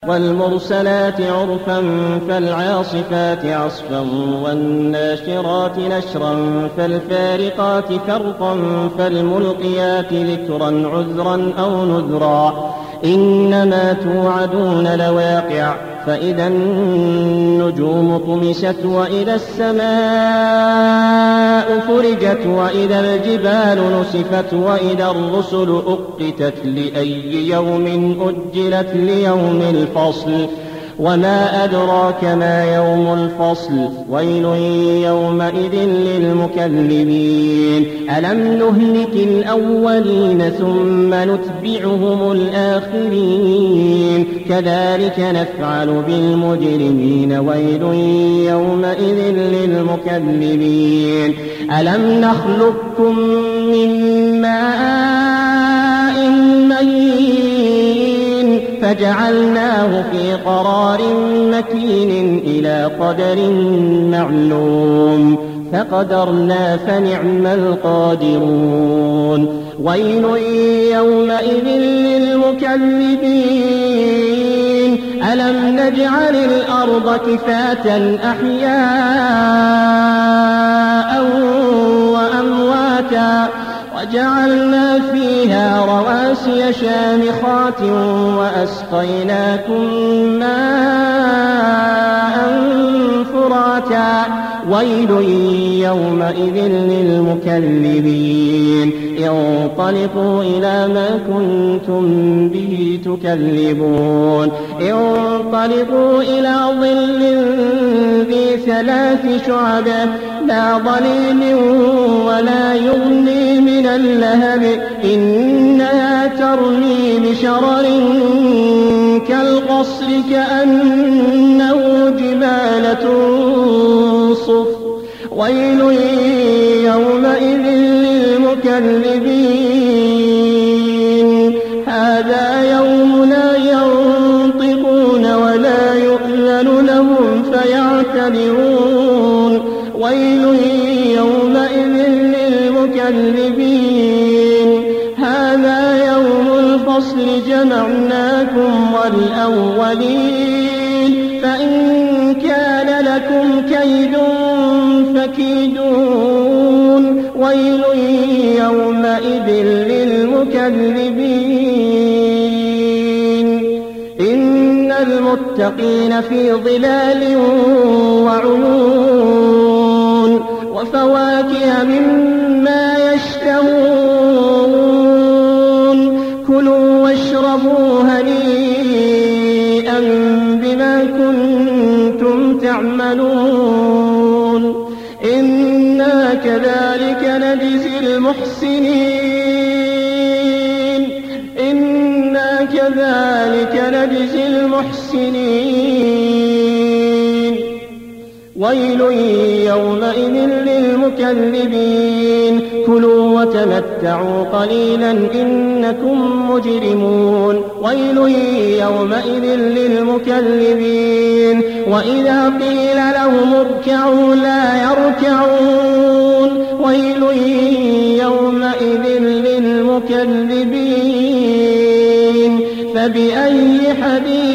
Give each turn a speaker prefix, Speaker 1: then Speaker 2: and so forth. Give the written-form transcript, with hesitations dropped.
Speaker 1: والمرسلات عرفا فالعاصفات عصفا والناشرات نشرا فالفارقات فرقا فالملقيات ذكرا عذرا أو نذرا إنما توعدون لواقع فإذا النجوم طمست وإذا السماء فرجت وإذا الجبال نسفت وإذا الرسل أقتت لأي يوم أجلت ليوم الفصل وما أدراك ما يوم الفصل ويل يومئذ للمكذبين ألم نهلك الأولين ثم نتبعهم الآخرين كذلك نفعل بالمجرمين ويل يومئذ للمكذبين ألم نخلقكم من ماء مهين فجعلناه في قرار مكين إلى قدر معلوم فقدرنا فنعم القادرون ويل يومئذ للمكذبين ألم نجعل الأرض كفاة أحياء وأمواتا وجعلنا فيها رواسي شامخات وأسقيناكم ماء فراتا ويل يومئذ للمكذبين انطلقوا إلى ما كنتم به تكذبون انطلقوا إلى ظل ذي 3 شعب لا ظليل ولا يغني من اللهب إنها ترمي بشرر كالقصر كأنه جمالة صفر ويل يومئذ للمكذبين هذا يوم لا ينطقون ولا يؤذن لهم فيعتذرون ويل يومئذ للمكذبين هذا يوم الفصل جمعناكم والأولين فإن كان لكم كيد فكيدون ويل يومئذ للمكذبين إن المتقين في ظلال وعيون وفواكه مما يشتهون كلوا واشربوا هنيئا بما كنتم تعملون إنا كذلك نجزي المحسنين إنا كذلك نجزي المحسنين ويل يومئذ للمكذبين كلوا وتمتعوا قليلا إنكم مجرمون ويل يومئذ للمكذبين وإذا قيل لهم اركعوا لا يركعون ويل يومئذ للمكذبين فبأي حديث